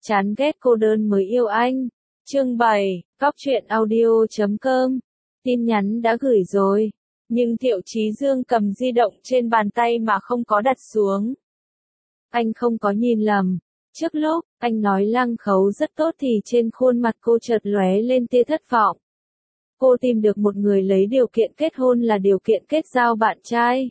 Chán ghét cô đơn mới yêu anh. Chương 7, Góc truyện audio.com. Tin nhắn đã gửi rồi, nhưng Thiệu Chí Dương cầm di động trên bàn tay mà không có đặt xuống. Anh không có nhìn lầm. Trước lúc anh nói Lăng Khấu rất tốt thì trên khuôn mặt cô chợt lóe lên tia thất vọng. Cô tìm được một người lấy điều kiện kết hôn là điều kiện kết giao bạn trai.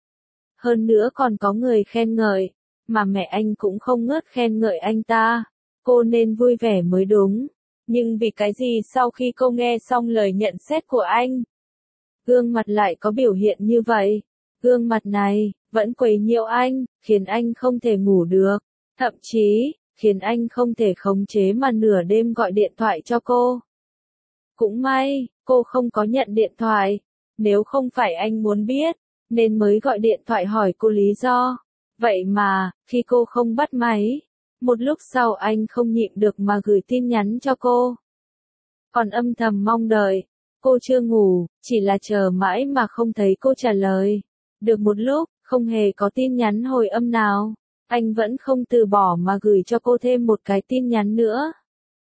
Hơn nữa còn có người khen ngợi, mà mẹ anh cũng không ngớt khen ngợi anh ta. Cô nên vui vẻ mới đúng. Nhưng vì cái gì sau khi cô nghe xong lời nhận xét của anh, gương mặt lại có biểu hiện như vậy? Gương mặt này vẫn quấy nhiễu anh, khiến anh không thể ngủ được, thậm chí khiến anh không thể khống chế mà nửa đêm gọi điện thoại cho cô. Cũng may, cô không có nhận điện thoại. Nếu không phải anh muốn biết, nên mới gọi điện thoại hỏi cô lý do. Vậy mà, khi cô không bắt máy, một lúc sau anh không nhịn được mà gửi tin nhắn cho cô. Còn âm thầm mong đợi. Cô chưa ngủ, chỉ là chờ mãi mà không thấy cô trả lời. Được một lúc, không hề có tin nhắn hồi âm nào. Anh vẫn không từ bỏ mà gửi cho cô thêm một cái tin nhắn nữa.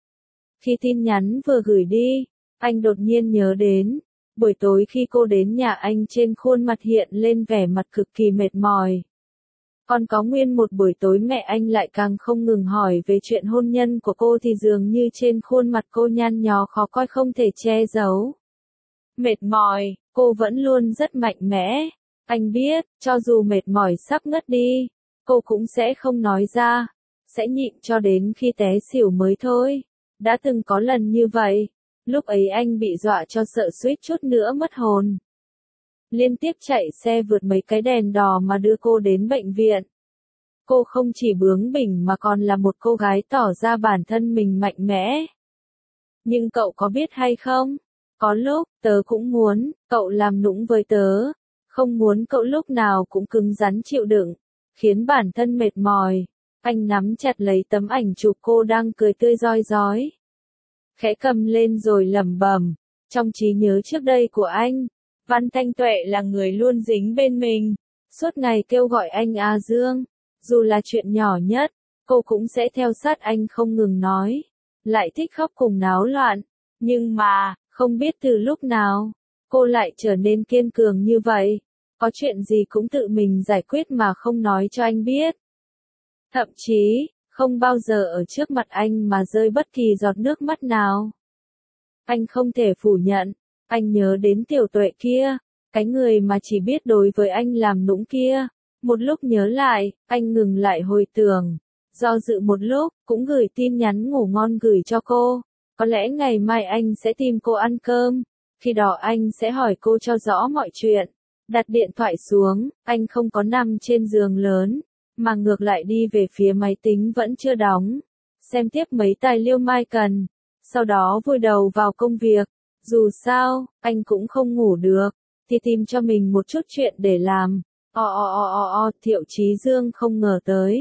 Khi tin nhắn vừa gửi đi, anh đột nhiên nhớ đến, buổi tối khi cô đến nhà anh trên khuôn mặt hiện lên vẻ mặt cực kỳ mệt mỏi. Còn có nguyên một buổi tối mẹ anh lại càng không ngừng hỏi về chuyện hôn nhân của cô thì dường như trên khuôn mặt cô nhăn nhó khó coi không thể che giấu. Mệt mỏi, cô vẫn luôn rất mạnh mẽ. Anh biết, cho dù mệt mỏi sắp ngất đi, cô cũng sẽ không nói ra, sẽ nhịn cho đến khi té xỉu mới thôi. Đã từng có lần như vậy, lúc ấy anh bị dọa cho sợ suýt chút nữa mất hồn. Liên tiếp chạy xe vượt mấy cái đèn đỏ mà đưa cô đến bệnh viện. Cô không chỉ bướng bỉnh mà còn là một cô gái tỏ ra bản thân mình mạnh mẽ. Nhưng cậu có biết hay không? Có lúc, tớ cũng muốn, cậu làm nũng với tớ. Không muốn cậu lúc nào cũng cứng rắn chịu đựng, khiến bản thân mệt mỏi. Anh nắm chặt lấy tấm ảnh chụp cô đang cười tươi rói rói. Khẽ cầm lên rồi lẩm bẩm, trong trí nhớ trước đây của anh, Văn Thanh Tuệ là người luôn dính bên mình, suốt ngày kêu gọi anh A Dương, dù là chuyện nhỏ nhất, cô cũng sẽ theo sát anh không ngừng nói, lại thích khóc cùng náo loạn, nhưng mà, không biết từ lúc nào, cô lại trở nên kiên cường như vậy, có chuyện gì cũng tự mình giải quyết mà không nói cho anh biết. Thậm chí, không bao giờ ở trước mặt anh mà rơi bất kỳ giọt nước mắt nào. Anh không thể phủ nhận, anh nhớ đến Tiểu Tuệ kia, cái người mà chỉ biết đối với anh làm nũng kia. Một lúc nhớ lại, anh ngừng lại hồi tưởng, do dự một lúc, cũng gửi tin nhắn ngủ ngon gửi cho cô. Có lẽ ngày mai anh sẽ tìm cô ăn cơm, khi đó anh sẽ hỏi cô cho rõ mọi chuyện. Đặt điện thoại xuống, anh không có nằm trên giường lớn, mà ngược lại đi về phía máy tính vẫn chưa đóng, xem tiếp mấy tài liệu mai cần, sau đó vùi đầu vào công việc. Dù sao, anh cũng không ngủ được, thì tìm cho mình một chút chuyện để làm. Thiệu Chí Dương không ngờ tới.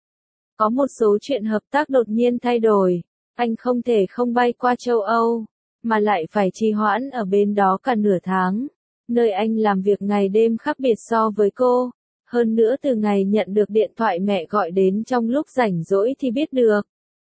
Có một số chuyện hợp tác đột nhiên thay đổi, anh không thể không bay qua châu Âu, mà lại phải trì hoãn ở bên đó cả nửa tháng. Nơi anh làm việc ngày đêm khác biệt so với cô. Hơn nữa từ ngày nhận được điện thoại mẹ gọi đến trong lúc rảnh rỗi thì biết được.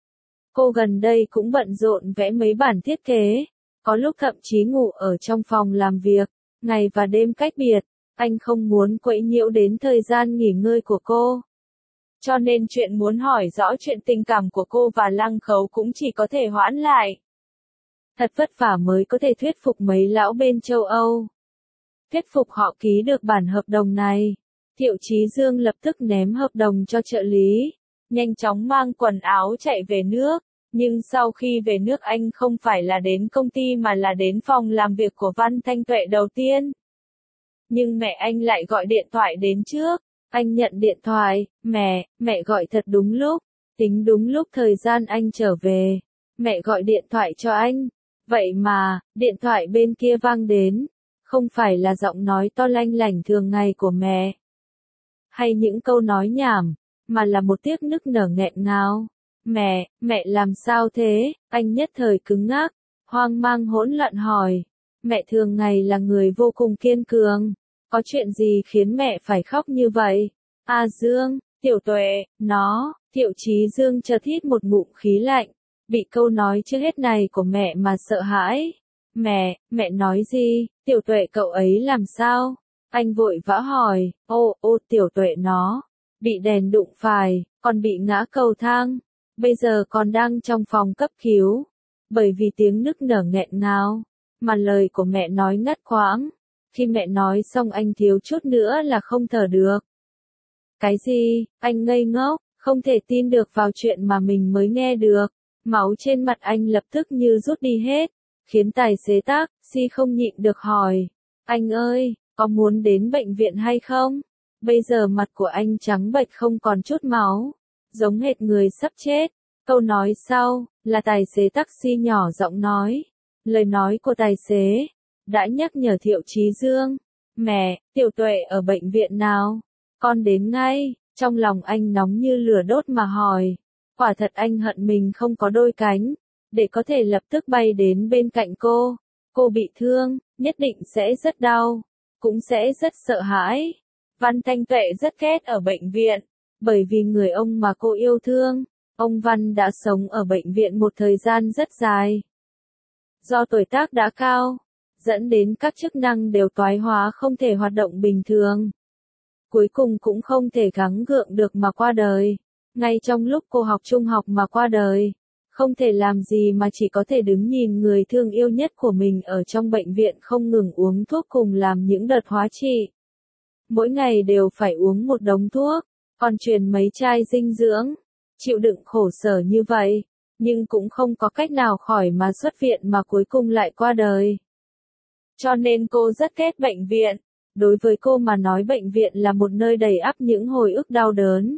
Cô gần đây cũng bận rộn vẽ mấy bản thiết kế, có lúc thậm chí ngủ ở trong phòng làm việc, ngày và đêm cách biệt, anh không muốn quấy nhiễu đến thời gian nghỉ ngơi của cô. Cho nên chuyện muốn hỏi rõ chuyện tình cảm của cô và Lăng Khấu cũng chỉ có thể hoãn lại. Thật vất vả mới có thể thuyết phục mấy lão bên châu Âu. Thuyết phục họ ký được bản hợp đồng này. Thiệu Chí Dương lập tức ném hợp đồng cho trợ lý, nhanh chóng mang quần áo chạy về nước, nhưng sau khi về nước anh không phải là đến công ty mà là đến phòng làm việc của Văn Thanh Tuệ đầu tiên. Nhưng mẹ anh lại gọi điện thoại đến trước, anh nhận điện thoại, mẹ gọi thật đúng lúc, tính đúng lúc thời gian anh trở về, mẹ gọi điện thoại cho anh, vậy mà, điện thoại bên kia vang đến, không phải là giọng nói to lanh lảnh thường ngày của mẹ. Hay những câu nói nhảm, mà là một tiếc nức nở nghẹn ngào. Mẹ làm sao thế? Anh nhất thời cứng ngắc, hoang mang hỗn loạn hỏi. Mẹ thường ngày là người vô cùng kiên cường. Có chuyện gì khiến mẹ phải khóc như vậy? A Dương, Tiểu Tuệ, nó Thiệu Chí Dương chợt hít một ngụm khí lạnh, bị câu nói chưa hết này của mẹ mà sợ hãi. Mẹ nói gì, Tiểu Tuệ cậu ấy làm sao? Anh vội vã hỏi, Tiểu Tuệ nó, bị đèn đụng phải, còn bị ngã cầu thang, bây giờ còn đang trong phòng cấp cứu, bởi vì tiếng nức nở nghẹn ngào, mà lời của mẹ nói ngắt quãng. Khi mẹ nói xong anh thiếu chút nữa là không thở được. Cái gì? Anh ngây ngốc, không thể tin được vào chuyện mà mình mới nghe được. Máu trên mặt anh lập tức như rút đi hết, khiến tài xế taxi không nhịn được hỏi. Anh ơi, có muốn đến bệnh viện hay không? Bây giờ mặt của anh trắng bệch không còn chút máu, giống hệt người sắp chết. Câu nói sau, là tài xế taxi nhỏ giọng nói. Lời nói của tài xế đã nhắc nhở Thiệu Chí Dương. Mẹ, Tiểu Tuệ ở bệnh viện nào? Con đến ngay. Trong lòng anh nóng như lửa đốt mà hỏi. Quả thật anh hận mình không có đôi cánh, để có thể lập tức bay đến bên cạnh cô. Cô bị thương, nhất định sẽ rất đau, cũng sẽ rất sợ hãi. Văn Thanh Tuệ rất ghét ở bệnh viện, bởi vì người ông mà cô yêu thương, ông Văn đã sống ở bệnh viện một thời gian rất dài. Do tuổi tác đã cao, dẫn đến các chức năng đều toái hóa không thể hoạt động bình thường. Cuối cùng cũng không thể gắng gượng được mà qua đời. Ngay trong lúc cô học trung học mà qua đời, không thể làm gì mà chỉ có thể đứng nhìn người thương yêu nhất của mình ở trong bệnh viện không ngừng uống thuốc cùng làm những đợt hóa trị. Mỗi ngày đều phải uống một đống thuốc, còn truyền mấy chai dinh dưỡng, chịu đựng khổ sở như vậy, nhưng cũng không có cách nào khỏi mà xuất viện mà cuối cùng lại qua đời. Cho nên cô rất ghét bệnh viện. Đối với cô mà nói bệnh viện là một nơi đầy ắp những hồi ức đau đớn.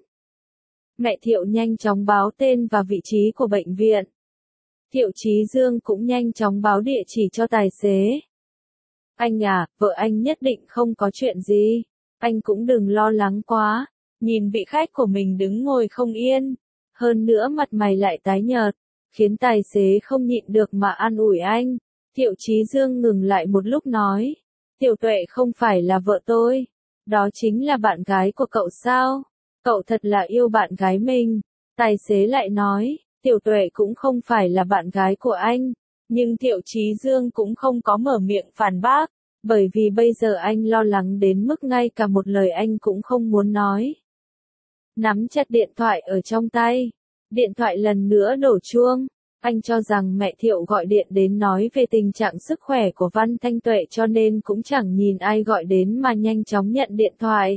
Mẹ Thiệu nhanh chóng báo tên và vị trí của bệnh viện. Thiệu Chí Dương cũng nhanh chóng báo địa chỉ cho tài xế. Anh à, vợ anh nhất định không có chuyện gì. Anh cũng đừng lo lắng quá. Nhìn vị khách của mình đứng ngồi không yên. Hơn nữa mặt mày lại tái nhợt, khiến tài xế không nhịn được mà an ủi anh. Thiệu Chí Dương ngừng lại một lúc nói. Tiểu Tuệ không phải là vợ tôi. Đó chính là bạn gái của cậu sao? Cậu thật là yêu bạn gái mình. Tài xế lại nói, Tiểu Tuệ cũng không phải là bạn gái của anh. Nhưng Thiệu Chí Dương cũng không có mở miệng phản bác, bởi vì bây giờ anh lo lắng đến mức ngay cả một lời anh cũng không muốn nói. Nắm chặt điện thoại ở trong tay. Điện thoại lần nữa đổ chuông. Anh cho rằng mẹ Thiệu gọi điện đến nói về tình trạng sức khỏe của Văn Thanh Tuệ cho nên cũng chẳng nhìn ai gọi đến mà nhanh chóng nhận điện thoại.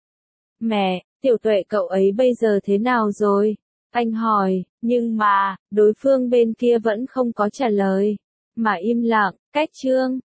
Mẹ, Tiểu Tuệ cậu ấy bây giờ thế nào rồi? Anh hỏi, nhưng mà, đối phương bên kia vẫn không có trả lời, mà im lặng, cách chương.